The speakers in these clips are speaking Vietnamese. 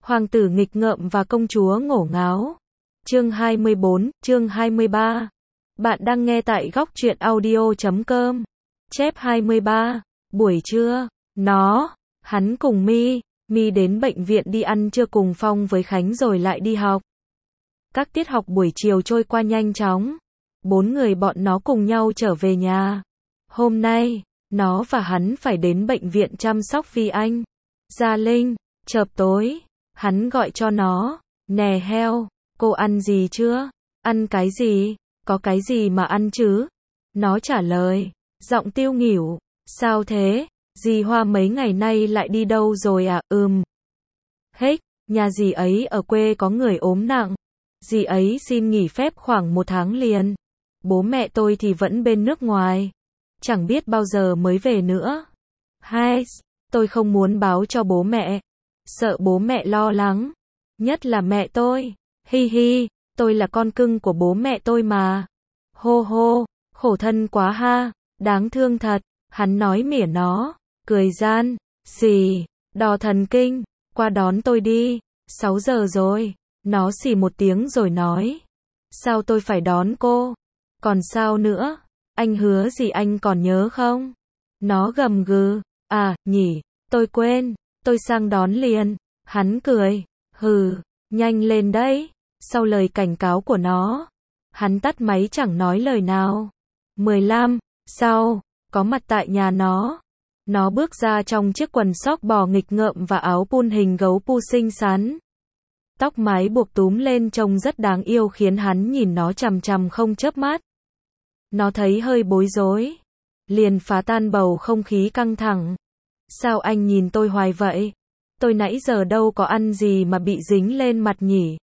Hoàng tử nghịch ngợm và công chúa ngổ ngáo. Chương 24, chương 23. Bạn đang nghe tại góc truyện audio.com. Chép 23. Buổi trưa, hắn cùng Mi đến bệnh viện đi ăn trưa cùng Phong với Khánh rồi lại đi học. Các tiết học buổi chiều trôi qua nhanh chóng. 4 người bọn nó cùng nhau trở về nhà. Hôm nay, nó và hắn phải đến bệnh viện chăm sóc Vi Anh. Gia Linh, chợp tối, hắn gọi cho nó, nè heo, cô ăn gì chưa? Ăn cái gì? Có cái gì mà ăn chứ? Nó trả lời, giọng tiêu nghỉu, sao thế? Dì Hoa mấy ngày nay lại đi đâu rồi à? Hếch, nhà dì ấy ở quê có người ốm nặng. Dì ấy xin nghỉ phép khoảng 1 tháng liền. Bố mẹ tôi thì vẫn bên nước ngoài. Chẳng biết bao giờ mới về nữa. Hai, tôi không muốn báo cho bố mẹ. Sợ bố mẹ lo lắng. Nhất là mẹ tôi. Hi hi, tôi là con cưng của bố mẹ tôi mà. Hô hô, khổ thân quá ha, đáng thương thật. Hắn nói mỉa nó, cười gian, xì, đò thần kinh, qua đón tôi đi. 6 giờ rồi. Nó xì một tiếng rồi nói. Sao tôi phải đón cô? Còn sao nữa? Anh hứa gì anh còn nhớ không? Nó gầm gừ. À, nhỉ, tôi quên, tôi sang đón liền. Hắn cười. Hừ, nhanh lên đấy. Sau lời cảnh cáo của nó, hắn tắt máy chẳng nói lời nào. 15, sau, có mặt tại nhà nó. Nó bước ra trong chiếc quần sóc bò nghịch ngợm và áo pun hình gấu pu xinh xắn. Tóc mái buộc túm lên trông rất đáng yêu khiến hắn nhìn nó chằm chằm không chớp mắt. Nó thấy hơi bối rối. Liền phá tan bầu không khí căng thẳng. Sao anh nhìn tôi hoài vậy? Tôi nãy giờ đâu có ăn gì mà bị dính lên mặt nhỉ?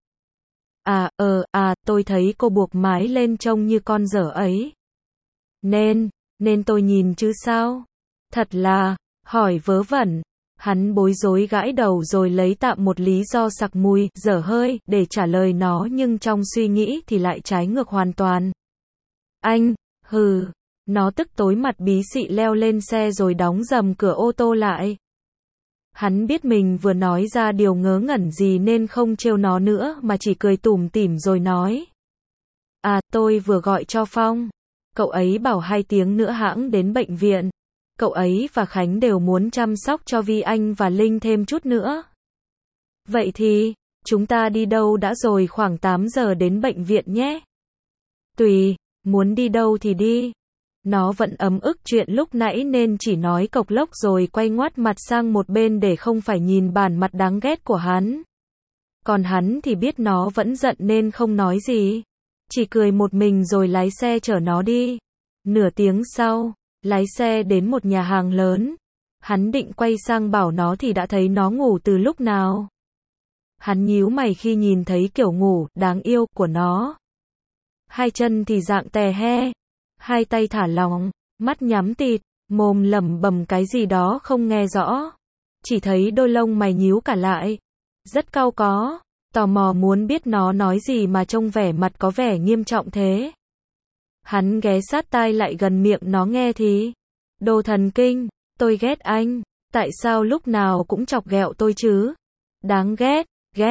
Tôi thấy cô buộc mái lên trông như con dở ấy. Nên tôi nhìn chứ sao? Thật là, hỏi vớ vẩn. Hắn bối rối gãi đầu rồi lấy tạm một lý do sặc mùi, dở hơi, để trả lời nó nhưng trong suy nghĩ thì lại trái ngược hoàn toàn. Anh, nó tức tối mặt bí xị leo lên xe rồi đóng rầm cửa ô tô lại. Hắn biết mình vừa nói ra điều ngớ ngẩn gì nên không trêu nó nữa mà chỉ cười tủm tỉm rồi nói. Tôi vừa gọi cho Phong. Cậu ấy bảo 2 tiếng nữa hãng đến bệnh viện. Cậu ấy và Khánh đều muốn chăm sóc cho Vi Anh và Linh thêm chút nữa. Vậy thì, chúng ta đi đâu đã rồi khoảng 8 giờ đến bệnh viện nhé. Tùy, muốn đi đâu thì đi. Nó vẫn ấm ức chuyện lúc nãy nên chỉ nói cộc lốc rồi quay ngoắt mặt sang một bên để không phải nhìn bản mặt đáng ghét của hắn. Còn hắn thì biết nó vẫn giận nên không nói gì. Chỉ cười một mình rồi lái xe chở nó đi. Nửa tiếng sau, lái xe đến một nhà hàng lớn. Hắn định quay sang bảo nó thì đã thấy nó ngủ từ lúc nào. Hắn nhíu mày khi nhìn thấy kiểu ngủ đáng yêu của nó. 2 chân thì dạng tè he. 2 tay thả lỏng, mắt nhắm tịt, mồm lẩm bẩm cái gì đó không nghe rõ. Chỉ thấy đôi lông mày nhíu cả lại. Rất cau có. Tò mò muốn biết nó nói gì mà trông vẻ mặt có vẻ nghiêm trọng thế. Hắn ghé sát tai lại gần miệng nó nghe thì. Đồ thần kinh, tôi ghét anh. Tại sao lúc nào cũng chọc ghẹo tôi chứ? Đáng ghét,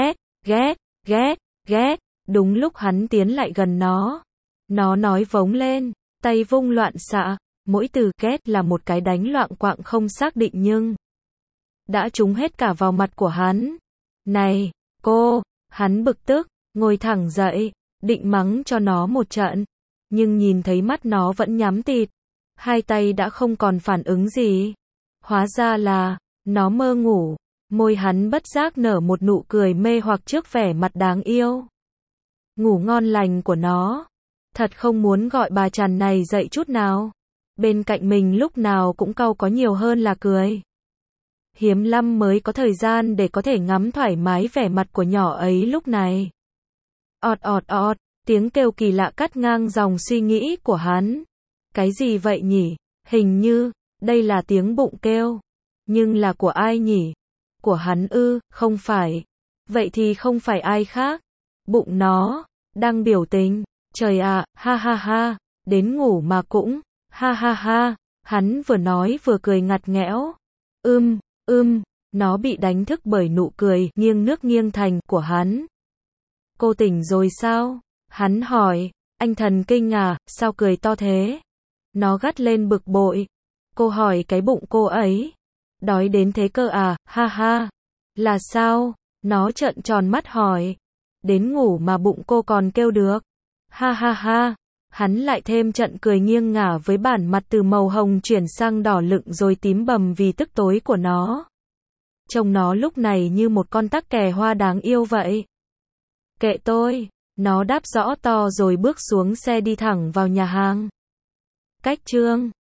ghét. Đúng lúc hắn tiến lại gần nó. Nó nói vống lên, tay vung loạn xạ. Mỗi từ ghét là một cái đánh loạng quạng không xác định nhưng đã trúng hết cả vào mặt của hắn. Này, cô, hắn bực tức, ngồi thẳng dậy, định mắng cho nó một trận. Nhưng nhìn thấy mắt nó vẫn nhắm tịt. 2 tay đã không còn phản ứng gì. Hóa ra là, nó mơ ngủ. Môi hắn bất giác nở một nụ cười mê hoặc trước vẻ mặt đáng yêu. Ngủ ngon lành của nó. Thật không muốn gọi bà chằn này dậy chút nào. Bên cạnh mình lúc nào cũng cau có nhiều hơn là cười. Hiếm lắm mới có thời gian để có thể ngắm thoải mái vẻ mặt của nhỏ ấy lúc này. Ọt, tiếng kêu kỳ lạ cắt ngang dòng suy nghĩ của hắn. Cái gì vậy nhỉ? Hình như, đây là tiếng bụng kêu. Nhưng là của ai nhỉ? Của hắn ư? Không phải. Vậy thì không phải ai khác. Bụng nó, đang biểu tình. Trời ạ, ha, đến ngủ mà cũng, ha. Hắn vừa nói vừa cười ngặt nghẽo. Nó bị đánh thức bởi nụ cười, nghiêng nước nghiêng thành, của hắn. Cô tỉnh rồi sao? Hắn hỏi. Anh thần kinh à, sao cười to thế? Nó gắt lên bực bội. Cô hỏi cái bụng cô ấy. Đói đến thế cơ à, ha ha. Là sao? Nó trợn tròn mắt hỏi. Đến ngủ mà bụng cô còn kêu được. Ha ha ha. Hắn lại thêm trận cười nghiêng ngả với bản mặt từ màu hồng chuyển sang đỏ lựng rồi tím bầm vì tức tối của nó. Trông nó lúc này như một con tắc kè hoa đáng yêu vậy. Kệ tôi. Nó đáp rõ to rồi bước xuống xe đi thẳng vào nhà hàng. Cách chương